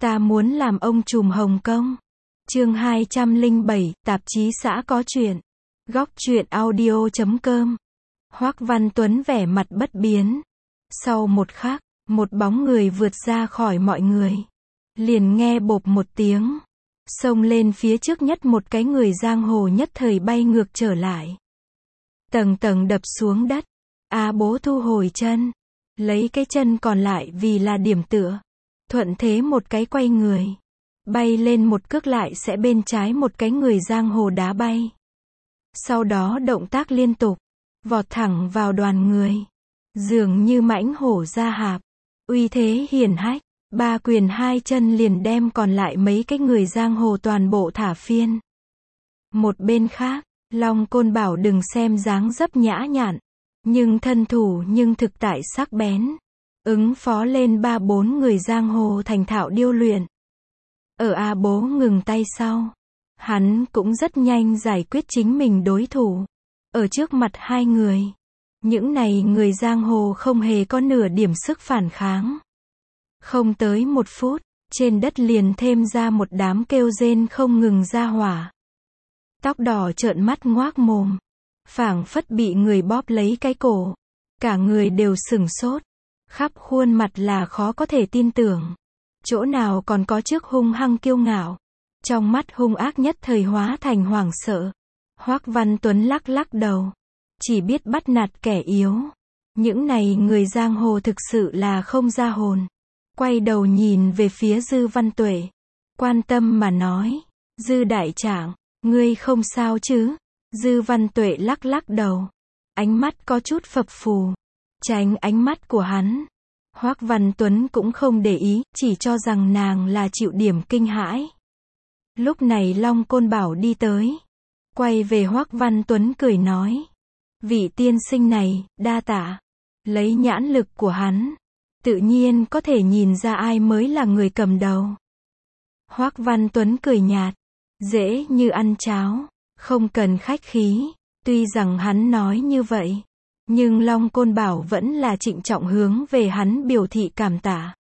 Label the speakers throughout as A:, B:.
A: Ta muốn làm ông trùm Hồng Kông. Chương 207, tạp chí xã có chuyện. Góc truyện audio.com. Hoắc Văn Tuấn vẻ mặt bất biến. Sau một khắc, một bóng người vượt ra khỏi mọi người. Liền nghe bộp một tiếng. Xông lên phía trước nhất một cái người giang hồ nhất thời bay ngược trở lại. Tầng tầng đập xuống đất. A Bố thu hồi chân. Lấy cái chân còn lại vì là điểm tựa. Thuận thế một cái quay người. Bay lên một cước lại sẽ bên trái một cái người giang hồ đá bay. Sau đó động tác liên tục. Vọt thẳng vào đoàn người. Dường như mãnh hổ ra hạp. Uy thế hiển hách. Ba quyền hai chân liền đem còn lại mấy cái người giang hồ toàn bộ thả phiên. Một bên khác, Long Côn Bảo đừng xem dáng dấp nhã nhặn. Nhưng thân thủ nhưng thực tại sắc bén. Ứng phó lên 3-4 người giang hồ thành thạo điêu luyện. Ở A Bố ngừng tay sau. Hắn cũng rất nhanh giải quyết chính mình đối thủ. Ở trước mặt hai người. Những này người giang hồ không hề có nửa điểm sức phản kháng. Không tới 1 phút, trên đất liền thêm ra một đám kêu rên không ngừng ra hỏa. Tóc đỏ trợn mắt ngoác mồm. Phảng phất bị người bóp lấy cái cổ. Cả người đều sửng sốt. Khắp khuôn mặt là khó có thể tin tưởng. Chỗ nào còn có trước hung hăng kiêu ngạo. Trong mắt hung ác nhất thời hóa thành hoảng sợ. Hoắc Văn Tuấn lắc lắc đầu. Chỉ biết bắt nạt kẻ yếu. Những này người giang hồ thực sự là không ra hồn. Quay đầu nhìn về phía Dư Văn Tuệ. Quan tâm mà nói. Dư đại trảng, ngươi không sao chứ? Dư Văn Tuệ lắc lắc đầu. Ánh mắt có chút phập phù. Tránh ánh mắt của hắn. Hoắc Văn Tuấn cũng không để ý, chỉ cho rằng nàng là chịu điểm kinh hãi. Lúc này Long Côn Bảo đi tới. Quay về Hoắc Văn Tuấn cười nói. Vị tiên sinh này, đa tạ. Lấy nhãn lực của hắn. Tự nhiên có thể nhìn ra ai mới là người cầm đầu. Hoắc Văn Tuấn cười nhạt. Dễ như ăn cháo. Không cần khách khí. Tuy rằng hắn nói như vậy. Nhưng Long Côn Bảo vẫn là trịnh trọng hướng về hắn biểu thị cảm tạ.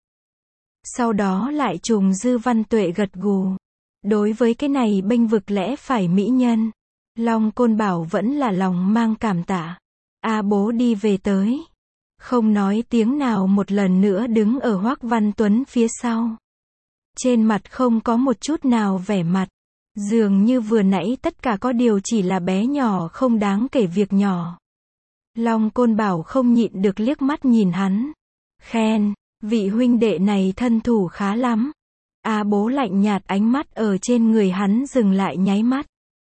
A: Sau đó lại trùng Dư Văn Tuệ gật gù. Đối với cái này bênh vực lẽ phải mỹ nhân. Long Côn Bảo vẫn là lòng mang cảm tạ. A Bố đi về tới. Không nói tiếng nào một lần nữa đứng ở Hoắc Văn Tuấn phía sau. Trên mặt không có một chút nào vẻ mặt. Dường như vừa nãy tất cả có điều chỉ là bé nhỏ không đáng kể việc nhỏ. Long Côn Bảo không nhịn được liếc mắt nhìn hắn. Khen, vị huynh đệ này thân thủ khá lắm. A Bố lạnh nhạt ánh mắt ở trên người hắn dừng lại nháy mắt.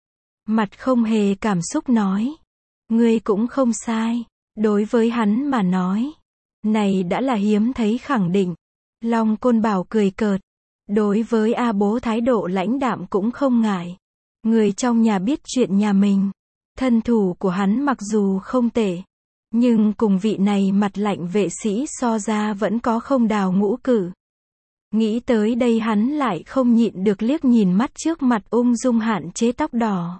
A: Mặt không hề cảm xúc nói. Ngươi cũng không sai. Đối với hắn mà nói. Này đã là hiếm thấy khẳng định. Long Côn Bảo cười cợt. Đối với A Bố thái độ lãnh đạm cũng không ngại. Người trong nhà biết chuyện nhà mình. Thân thủ của hắn mặc dù không tệ. Nhưng cùng vị này mặt lạnh vệ sĩ so ra vẫn có không đào ngũ cử. Nghĩ tới đây hắn lại không nhịn được liếc nhìn mắt trước mặt ung dung hạn chế tóc đỏ.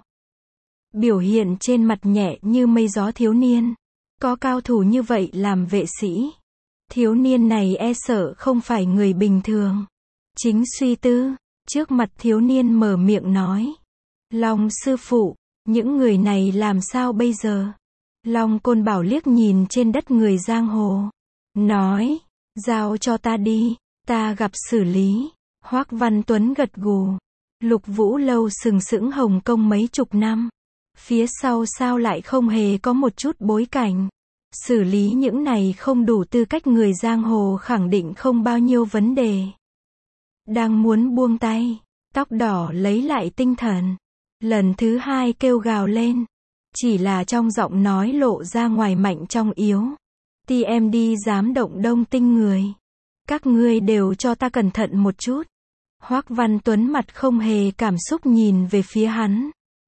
A: Biểu hiện trên mặt nhẹ như mây gió thiếu niên. Có cao thủ như vậy làm vệ sĩ. Thiếu niên này e sợ không phải người bình thường. Chính suy tư. Trước mặt thiếu niên mở miệng nói. Long sư phụ. Những người này làm sao bây giờ? Long Côn Bảo liếc nhìn trên đất người giang hồ. Nói. Giao cho ta đi. Ta gặp xử lý. Hoắc Văn Tuấn gật gù. Lục Vũ Lâu sừng sững Hồng Kông mấy chục năm. Phía sau sao lại không hề có một chút bối cảnh. Xử lý những này không đủ tư cách người giang hồ khẳng định không bao nhiêu vấn đề. Đang muốn buông tay. Tóc đỏ lấy lại tinh thần. Lần thứ hai kêu gào lên. Chỉ là trong giọng nói lộ ra ngoài mạnh trong yếu. TMD dám động Đông Tinh người. Các ngươi đều cho ta cẩn thận một chút. Hoắc Văn Tuấn mặt không hề cảm xúc nhìn về phía hắn.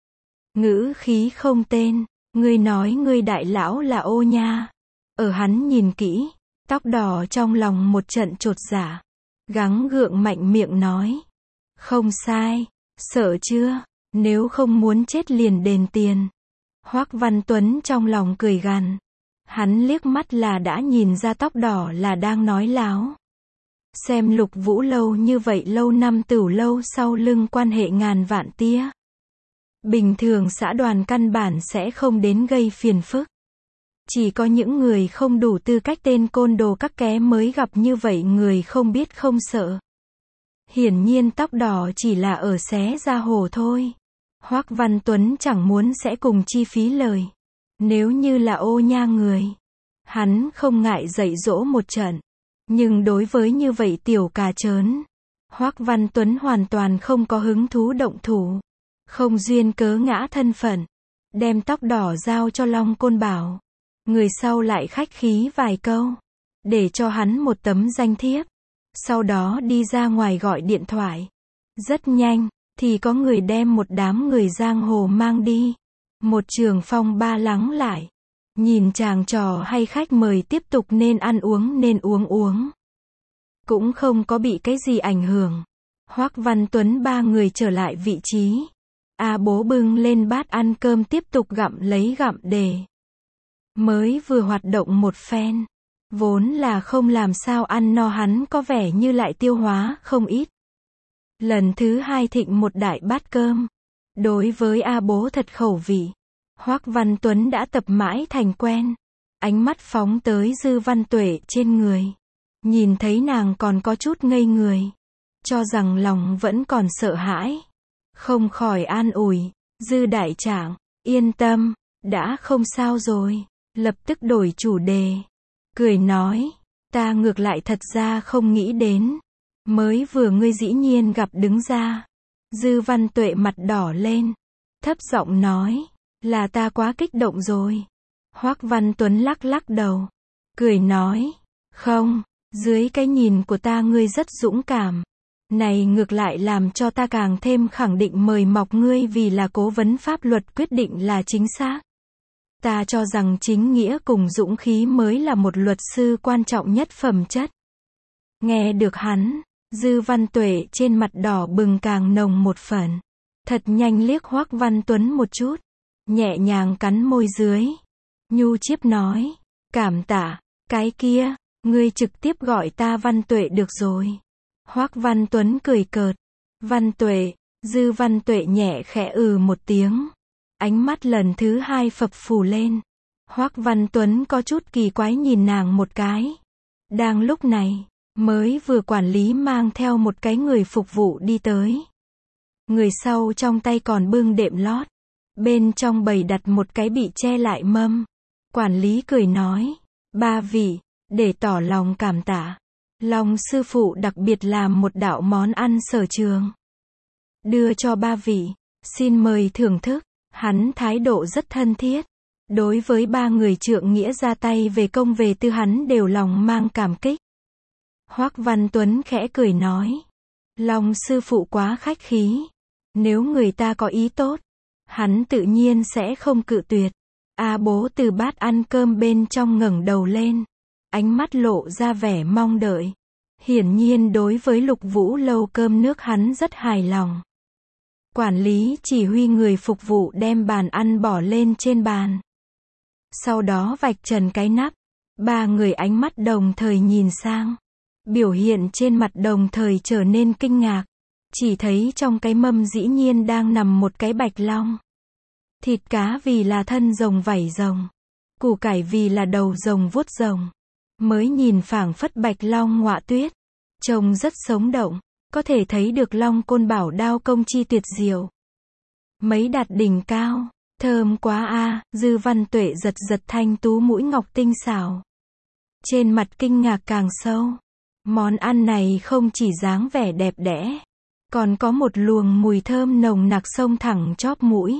A: Ngữ khí không tên. Ngươi nói ngươi đại lão là ô nha. Ở hắn nhìn kỹ. Tóc đỏ trong lòng một trận chột dạ. Gắng gượng mạnh miệng nói. Không sai. Sợ chưa? Nếu không muốn chết liền đền tiền. Hoắc Văn Tuấn trong lòng cười gằn. Hắn liếc mắt là đã nhìn ra tóc đỏ là đang nói láo. Xem Lục Vũ lâu như vậy lâu năm tửu lâu sau lưng quan hệ ngàn vạn tía. Bình thường xã đoàn căn bản sẽ không đến gây phiền phức. Chỉ có những người không đủ tư cách tên côn đồ các ké mới gặp như vậy người không biết không sợ. Hiển nhiên tóc đỏ chỉ là ở xé ra hồ thôi. Hoắc Văn Tuấn chẳng muốn sẽ cùng chi phí lời. Nếu như là ô nha người, hắn không ngại dạy dỗ một trận. Nhưng đối với như vậy tiểu cà chớn, Hoắc Văn Tuấn hoàn toàn không có hứng thú động thủ. Không duyên cớ ngã thân phận. Đem tóc đỏ giao cho Long Côn Bảo. Người sau lại khách khí vài câu. Để cho hắn một tấm danh thiếp. Sau đó đi ra ngoài gọi điện thoại. Rất nhanh, thì có người đem một đám người giang hồ mang đi. Một trường phong ba lắng lại. Nhìn chàng trò hay khách mời tiếp tục nên ăn uống nên uống. Cũng không có bị cái gì ảnh hưởng. Hoắc Văn Tuấn ba người trở lại vị trí. A Bố bưng lên bát ăn cơm tiếp tục gặm lấy gặm để. Mới vừa hoạt động một phen. Vốn là không làm sao ăn no hắn có vẻ như lại tiêu hóa không ít. Lần thứ hai thịnh một đại bát cơm. Đối với A Bố thật khẩu vị. Hoắc Văn Tuấn đã tập mãi thành quen. Ánh mắt phóng tới Dư Văn Tuệ trên người. Nhìn thấy nàng còn có chút ngây người. Cho rằng lòng vẫn còn sợ hãi. Không khỏi an ủi. Dư đại trảng, yên tâm, đã không sao rồi. Lập tức đổi chủ đề. Cười nói, ta ngược lại thật ra không nghĩ đến. Mới vừa ngươi dĩ nhiên gặp đứng ra. Dư Văn Tuệ mặt đỏ lên. Thấp giọng nói, là ta quá kích động rồi. Hoắc Văn Tuấn lắc lắc đầu. Cười nói, không, dưới cái nhìn của ta ngươi rất dũng cảm. Này ngược lại làm cho ta càng thêm khẳng định mời mọc ngươi vì là cố vấn pháp luật quyết định là chính xác. Ta cho rằng chính nghĩa cùng dũng khí mới là một luật sư quan trọng nhất phẩm chất. Nghe được hắn, Dư Văn Tuệ trên mặt đỏ bừng càng nồng một phần. Thật nhanh liếc Hoắc Văn Tuấn một chút. Nhẹ nhàng cắn môi dưới. Nhu Chiếp nói, cảm tạ, cái kia, ngươi trực tiếp gọi ta Văn Tuệ được rồi. Hoắc Văn Tuấn cười cợt. Văn Tuệ, Dư Văn Tuệ nhẹ khẽ một tiếng. Ánh mắt lần thứ hai phập phù lên. Hoắc Văn Tuấn có chút kỳ quái nhìn nàng một cái. Đang lúc này, mới vừa quản lý mang theo một cái người phục vụ đi tới. Người sau trong tay còn bưng đệm lót. Bên trong bày đặt một cái bị che lại mâm. Quản lý cười nói, ba vị, để tỏ lòng cảm tạ. Long sư phụ đặc biệt làm một đạo món ăn sở trường. Đưa cho ba vị, xin mời thưởng thức. Hắn thái độ rất thân thiết. Đối với ba người trượng nghĩa ra tay về công về tư hắn đều lòng mang cảm kích. Hoắc Văn Tuấn khẽ cười nói. Long sư phụ quá khách khí. Nếu người ta có ý tốt, hắn tự nhiên sẽ không cự tuyệt. A Bố từ bát ăn cơm bên trong ngẩng đầu lên. Ánh mắt lộ ra vẻ mong đợi. Hiển nhiên đối với Lục Vũ lâu cơm nước hắn rất hài lòng. Quản lý chỉ huy người phục vụ đem bàn ăn bỏ lên trên bàn. Sau đó vạch trần cái nắp. Ba người ánh mắt đồng thời nhìn sang. Biểu hiện trên mặt đồng thời trở nên kinh ngạc. Chỉ thấy trong cái mâm dĩ nhiên đang nằm một cái bạch long. Thịt cá vì là thân rồng vảy rồng. Củ cải vì là đầu rồng vuốt rồng. Mới nhìn phảng phất bạch long ngọa tuyết. Trông rất sống động. Có thể thấy được Long Côn Bảo đao công chi tuyệt diệu. Mấy đạt đỉnh cao. Thơm quá a. Dư Văn Tuệ giật giật thanh tú mũi ngọc tinh xảo. Trên mặt kinh ngạc càng sâu. Món ăn này không chỉ dáng vẻ đẹp đẽ. Còn có một luồng mùi thơm nồng nặc xông thẳng chóp mũi.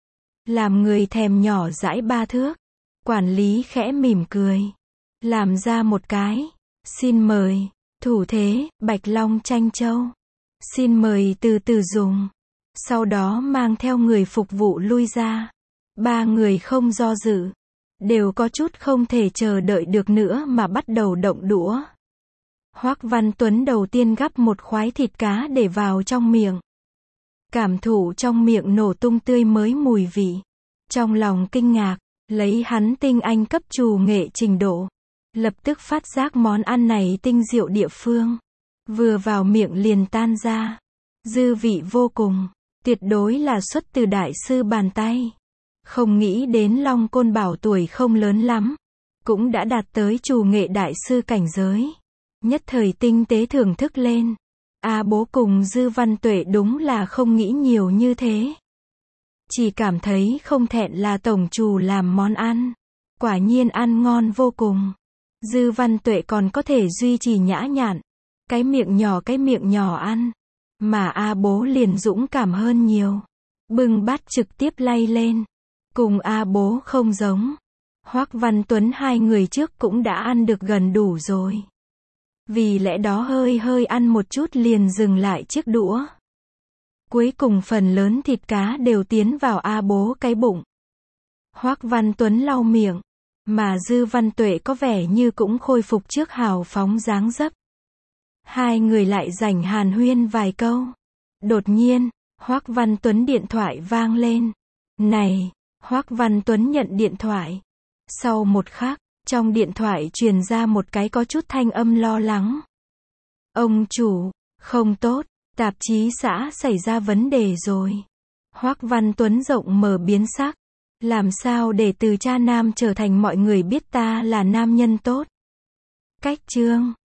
A: Làm người thèm nhỏ dãi ba thước. Quản lý khẽ mỉm cười. Làm ra một cái. Xin mời. Thủ thế, Bạch Long Tranh Châu. Xin mời từ từ dùng. Sau đó mang theo người phục vụ lui ra. Ba người không do dự. Đều có chút không thể chờ đợi được nữa mà bắt đầu động đũa. Hoắc Văn Tuấn đầu tiên gắp một khoái thịt cá để vào trong miệng. Cảm thụ trong miệng nổ tung tươi mới mùi vị. Trong lòng kinh ngạc, lấy hắn tinh anh cấp trù nghệ trình độ. Lập tức phát giác món ăn này tinh diệu địa phương. Vừa vào miệng liền tan ra. Dư vị vô cùng. Tuyệt đối là xuất từ đại sư bàn tay. Không nghĩ đến Long Côn Bảo tuổi không lớn lắm, cũng đã đạt tới trù nghệ đại sư cảnh giới. Nhất thời tinh tế thưởng thức lên. Bố cùng Dư Văn Tuệ đúng là không nghĩ nhiều như thế. Chỉ cảm thấy không thẹn là tổng trù làm món ăn. Quả nhiên ăn ngon vô cùng. Dư Văn Tuệ còn có thể duy trì nhã nhặn. Cái miệng nhỏ ăn. Mà bố liền dũng cảm hơn nhiều. Bưng bát trực tiếp lay lên. Cùng bố không giống. Hoắc Văn Tuấn hai người trước cũng đã ăn được gần đủ rồi. Vì lẽ đó hơi ăn một chút liền dừng lại chiếc đũa. Cuối cùng phần lớn thịt cá đều tiến vào bố cái bụng. Hoắc Văn Tuấn lau miệng. Mà Dư Văn Tuệ có vẻ như cũng khôi phục trước hào phóng dáng dấp. Hai người lại rảnh hàn huyên vài câu. Đột nhiên, Hoắc Văn Tuấn điện thoại vang lên. Này, Hoắc Văn Tuấn nhận điện thoại. Sau một khắc, trong điện thoại truyền ra một cái có chút thanh âm lo lắng. Ông chủ, không tốt, tạp chí xã xảy ra vấn đề rồi. Hoắc Văn Tuấn rộng mở biến sắc. Làm sao để từ cha nam trở thành mọi người biết ta là nam nhân tốt? Cách chương